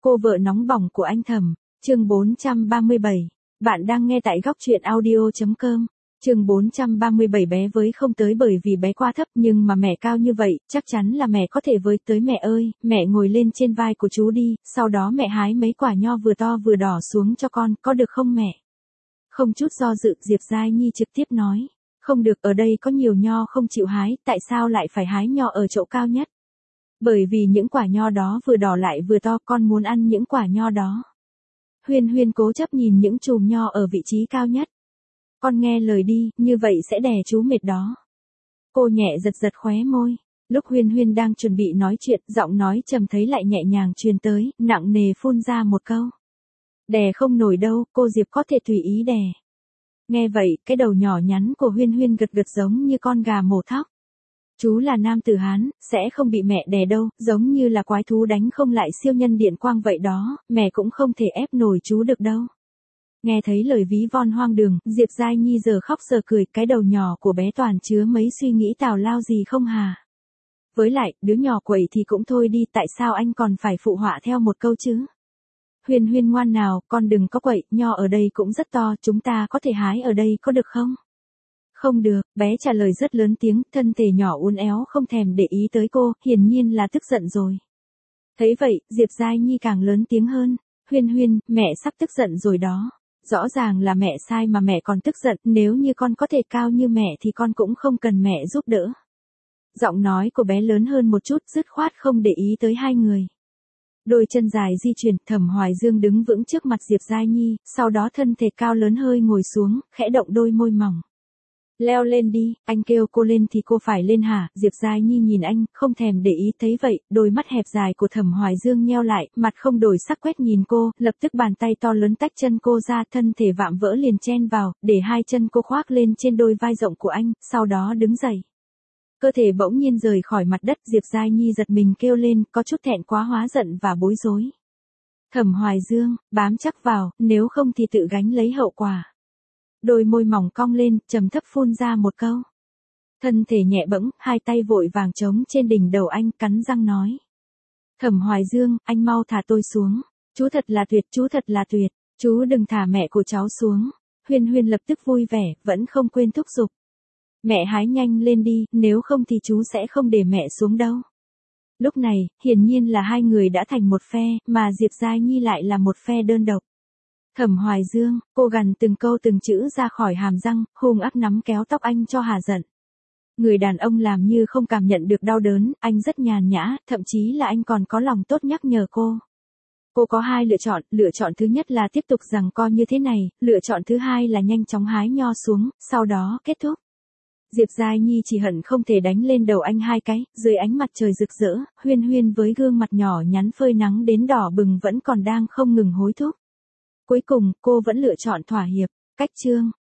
Cô vợ nóng bỏng của anh Thẩm, chương 437. Bạn đang nghe tại góc truyện audio.com. Chương 437 bé với không tới bởi vì bé quá thấp nhưng mà mẹ cao như vậy, chắc chắn là mẹ có thể với tới mẹ ơi, mẹ ngồi lên trên vai của chú đi, sau đó mẹ hái mấy quả nho vừa to vừa đỏ xuống cho con, có được không mẹ? Không chút do dự, Diệp Giai Nhi trực tiếp nói. Không được, ở đây có nhiều nho không chịu hái, tại sao lại phải hái nho ở chỗ cao nhất? Bởi vì những quả nho đó vừa đỏ lại vừa to, con muốn ăn những quả nho đó. Huyên Huyên cố chấp nhìn những chùm nho ở vị trí cao nhất. Con nghe lời đi, như vậy sẽ đè chú mệt đó. Cô nhẹ giật giật khóe môi. Lúc Huyên Huyên đang chuẩn bị nói chuyện, giọng nói trầm thấy lại nhẹ nhàng truyền tới, nặng nề phun ra một câu. Đè không nổi đâu, cô Diệp có thể tùy ý đè. Nghe vậy, cái đầu nhỏ nhắn của Huyên Huyên gật gật giống như con gà mổ thóc. Chú là nam tử Hán, sẽ không bị mẹ đè đâu, giống như là quái thú đánh không lại siêu nhân điện quang vậy đó, mẹ cũng không thể ép nổi chú được đâu. Nghe thấy lời ví von hoang đường, Diệp Giai Nhi giờ khóc giờ cười, cái đầu nhỏ của bé toàn chứa mấy suy nghĩ tào lao gì không hà. Với lại, đứa nhỏ quậy thì cũng thôi đi, tại sao anh còn phải phụ họa theo một câu chứ? Huyên Huyên ngoan nào, con đừng có quậy, nho ở đây cũng rất to, chúng ta có thể hái ở đây có được không? Không được, bé trả lời rất lớn tiếng, thân thể nhỏ uốn éo không thèm để ý tới cô, hiển nhiên là tức giận rồi. Thấy vậy, Diệp Giai Nhi càng lớn tiếng hơn, Huyên Huyên, mẹ sắp tức giận rồi đó. Rõ ràng là mẹ sai mà mẹ còn tức giận, nếu như con có thể cao như mẹ thì con cũng không cần mẹ giúp đỡ. Giọng nói của bé lớn hơn một chút, dứt khoát không để ý tới hai người. Đôi chân dài di chuyển, Thẩm Hoài Dương đứng vững trước mặt Diệp Giai Nhi, sau đó thân thể cao lớn hơi ngồi xuống, khẽ động đôi môi mỏng. Leo lên đi, anh kêu cô lên thì cô phải lên hả? Diệp Giai Nhi nhìn anh, không thèm để ý, thấy vậy, đôi mắt hẹp dài của Thẩm Hoài Dương nheo lại, mặt không đổi sắc quét nhìn cô, lập tức bàn tay to lớn tách chân cô ra, thân thể vạm vỡ liền chen vào, để hai chân cô khoác lên trên đôi vai rộng của anh, sau đó đứng dậy. Cơ thể bỗng nhiên rời khỏi mặt đất, Diệp Giai Nhi giật mình kêu lên, có chút thẹn quá hóa giận và bối rối. Thẩm Hoài Dương, bám chắc vào, nếu không thì tự gánh lấy hậu quả. Đôi môi mỏng cong lên, trầm thấp phun ra một câu. Thân thể nhẹ bẫng, hai tay vội vàng trống trên đỉnh đầu anh, cắn răng nói. Thẩm Hoài Dương, anh mau thả tôi xuống. Chú thật là tuyệt, chú thật là tuyệt. Chú đừng thả mẹ của cháu xuống. Huyên Huyên lập tức vui vẻ, vẫn không quên thúc giục. Mẹ hái nhanh lên đi, nếu không thì chú sẽ không để mẹ xuống đâu. Lúc này, hiển nhiên là hai người đã thành một phe, mà Diệp Giai Nhi lại là một phe đơn độc. Thẩm Hoài Dương, cô gằn từng câu từng chữ ra khỏi hàm răng, hung ác nắm kéo tóc anh cho hà giận. Người đàn ông làm như không cảm nhận được đau đớn, anh rất nhàn nhã, thậm chí là anh còn có lòng tốt nhắc nhở cô. Cô có hai lựa chọn thứ nhất là tiếp tục giằng co như thế này, lựa chọn thứ hai là nhanh chóng hái nho xuống, sau đó kết thúc. Diệp Giai Nhi chỉ hận không thể đánh lên đầu anh hai cái, dưới ánh mặt trời rực rỡ, Huyên Huyên với gương mặt nhỏ nhắn phơi nắng đến đỏ bừng vẫn còn đang không ngừng hối thúc. Cuối cùng, cô vẫn lựa chọn thỏa hiệp. Cách chương